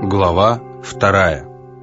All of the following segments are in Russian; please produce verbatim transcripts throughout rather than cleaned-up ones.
Глава вторая.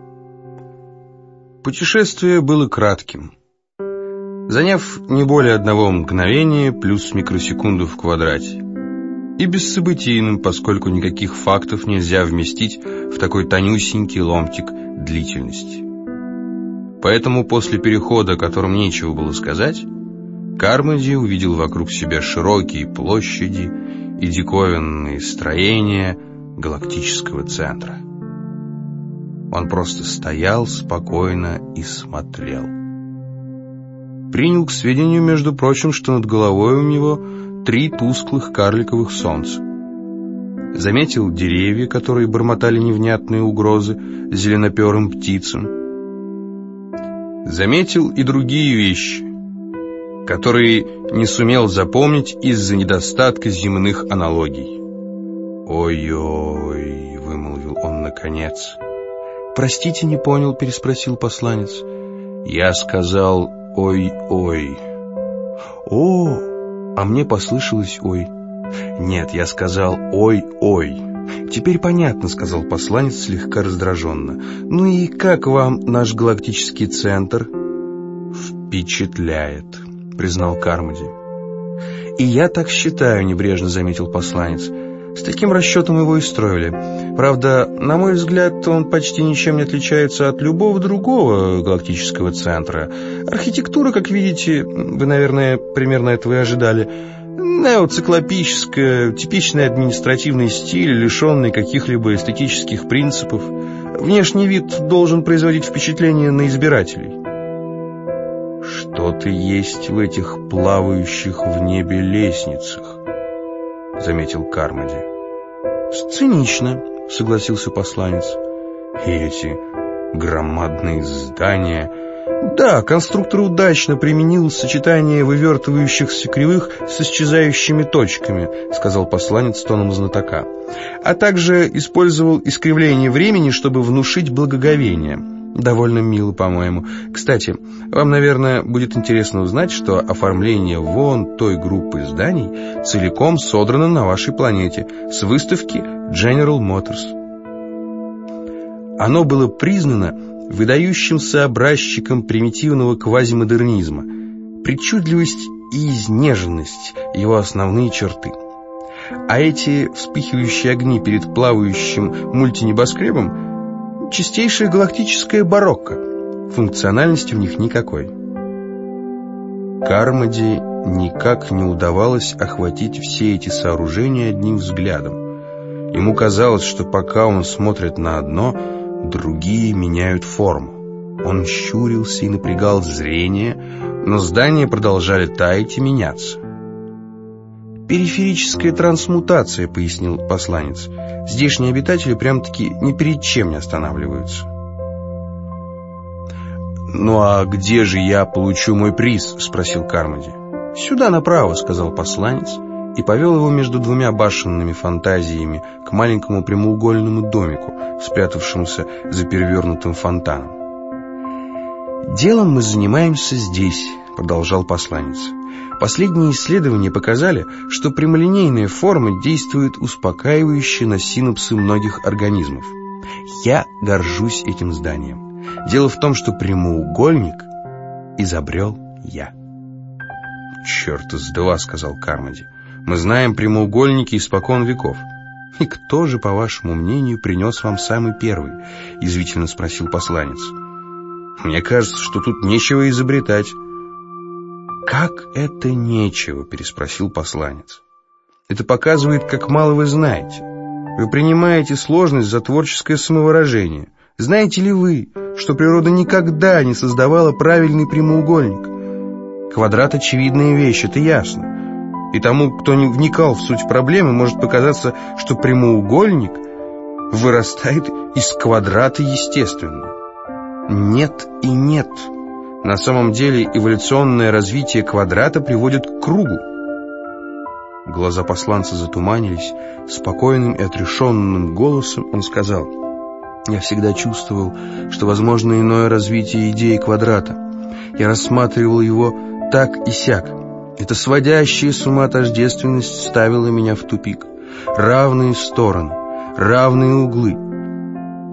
Путешествие было кратким. Заняв не более одного мгновения плюс микросекунду в квадрате. И бессобытийным, поскольку никаких фактов нельзя вместить в такой тонюсенький ломтик длительности. Поэтому после перехода, о котором нечего было сказать, Кармоди увидел вокруг себя широкие площади и диковинные строения галактического центра. Он просто стоял спокойно и смотрел. Принял к сведению, между прочим, что над головой у него три тусклых карликовых солнца. Заметил деревья, которые бормотали невнятные угрозы зеленоперым птицам. Заметил и другие вещи, которые не сумел запомнить из-за недостатка земных аналогий. «Ой-ой», — вымолвил он наконец. «Простите, не понял», — переспросил посланец. «Я сказал ой-ой». «О, а мне послышалось ой». «Нет, я сказал ой-ой». «Теперь понятно», — сказал посланец слегка раздраженно. «Ну и как вам наш галактический центр?» «Впечатляет», — признал Кармоди. «И я так считаю», — небрежно заметил посланец. «С таким расчетом его и строили. Правда, на мой взгляд, он почти ничем не отличается от любого другого галактического центра. Архитектура, как видите, вы, наверное, примерно этого и ожидали, неоциклопическая, типичный административный стиль, лишенный каких-либо эстетических принципов. Внешний вид должен производить впечатление на избирателей». «Что-то есть в этих плавающих в небе лестницах», — заметил Кармоди. «Сценично», — согласился посланец. «И эти громадные здания...» «Да, конструктор удачно применил сочетание вывертывающихся кривых с исчезающими точками», — сказал посланец тоном знатока. «А также использовал искривление времени, чтобы внушить благоговение. Довольно мило, по-моему. Кстати, вам, наверное, будет интересно узнать, что оформление вон той группы зданий целиком содрано на вашей планете с выставки General Motors. Оно было признано выдающимся образчиком примитивного квазимодернизма. Причудливость и изнеженность — его основные черты. А эти вспыхивающие огни перед плавающим мультинебоскребом — чистейшая галактическая барокко. Функциональности в них никакой. Кармоди никак не удавалось охватить все эти сооружения одним взглядом. Ему казалось, что пока он смотрит на одно, другие меняют форму. Он щурился и напрягал зрение, но здания продолжали таять и меняться. «Периферическая трансмутация», — пояснил посланец. «Здешние обитатели прям-таки ни перед чем не останавливаются». «Ну а где же я получу мой приз?» — спросил Кармоди. «Сюда направо», — сказал посланец и повел его между двумя башенными фантазиями к маленькому прямоугольному домику, спрятавшемуся за перевернутым фонтаном. «Делом мы занимаемся здесь», — продолжал посланец. «Последние исследования показали, что прямолинейная форма действует успокаивающе на синапсы многих организмов. Я горжусь этим зданием. Дело в том, что прямоугольник изобрел я». «Черт из два», — сказал Кармоди. «Мы знаем прямоугольники испокон веков». «И кто же, по вашему мнению, принес вам самый первый?» — язвительно спросил посланец. «Мне кажется, что тут нечего изобретать». «Как это нечего?» — переспросил посланец. «Это показывает, как мало вы знаете. Вы принимаете сложность за творческое самовыражение. Знаете ли вы, что природа никогда не создавала правильный прямоугольник? Квадрат — очевидная вещь, это ясно. И тому, кто не вникал в суть проблемы, может показаться, что прямоугольник вырастает из квадрата естественно. Нет и нет. На самом деле эволюционное развитие квадрата приводит к кругу». Глаза посланца затуманились. Спокойным и отрешенным голосом он сказал: «Я всегда чувствовал, что возможно иное развитие идеи квадрата. Я рассматривал его так и сяк. Эта сводящая с ума тождественность ставила меня в тупик. Равные стороны, равные углы.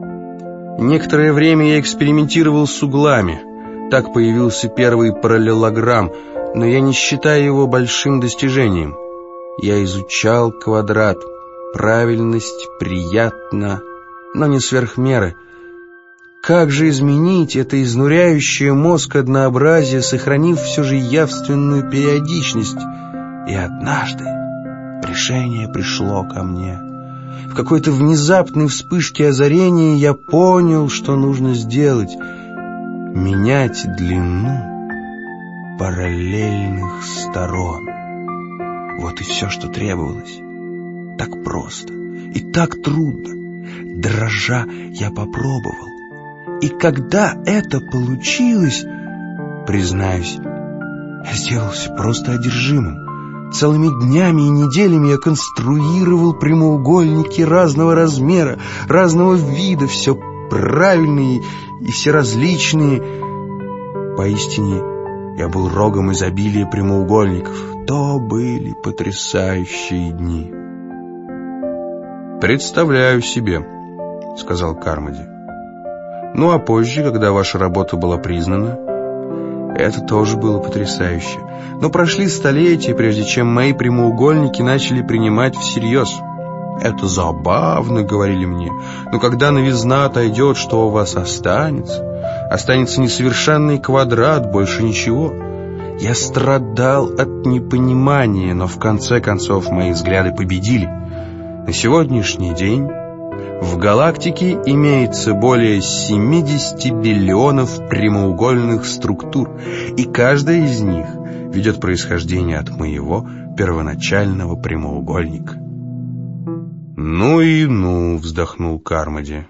Некоторое время я экспериментировал с углами. Так появился первый параллелограмм, но я не считаю его большим достижением. Я изучал квадрат. Правильность приятна, но не сверх меры. Как же изменить это изнуряющее мозг однообразие, сохранив все же явственную периодичность? И однажды решение пришло ко мне. В какой-то внезапной вспышке озарения я понял, что нужно сделать. Менять длину параллельных сторон. Вот и все, что требовалось. Так просто и так трудно. Дрожа я попробовал. И когда это получилось, признаюсь, я сделался просто одержимым. Целыми днями и неделями я конструировал прямоугольники разного размера, разного вида, все правильные и все различные. Поистине, я был рогом изобилия прямоугольников. То были потрясающие дни. «Представляю себе», — сказал Кармоди. «Ну а позже, когда ваша работа была признана, это тоже было потрясающе. Но прошли столетия, прежде чем мои прямоугольники начали принимать всерьез. Это забавно, — говорили мне, — но когда новизна отойдет, что у вас останется? Останется несовершенный квадрат, больше ничего». Я страдал от непонимания, но в конце концов мои взгляды победили. На сегодняшний день в галактике имеется более семидесяти биллионов прямоугольных структур, и каждая из них ведет происхождение от моего первоначального прямоугольника. «Ну и ну», — вздохнул Кармоди.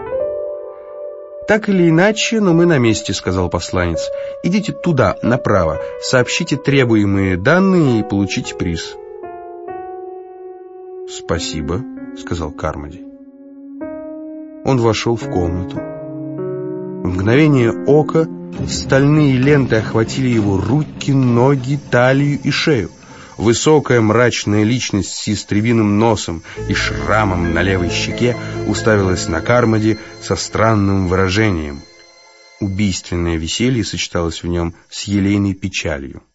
«Так или иначе, но мы на месте», — сказал посланец. «Идите туда, направо, сообщите требуемые данные и получите приз». «Спасибо», — сказал Кармоди. Он вошел в комнату. В мгновение ока стальные ленты охватили его руки, ноги, талию и шею. Высокая мрачная личность с ястребиным носом и шрамом на левой щеке уставилась на Кармоди со странным выражением. Убийственное веселье сочеталось в нем с елейной печалью.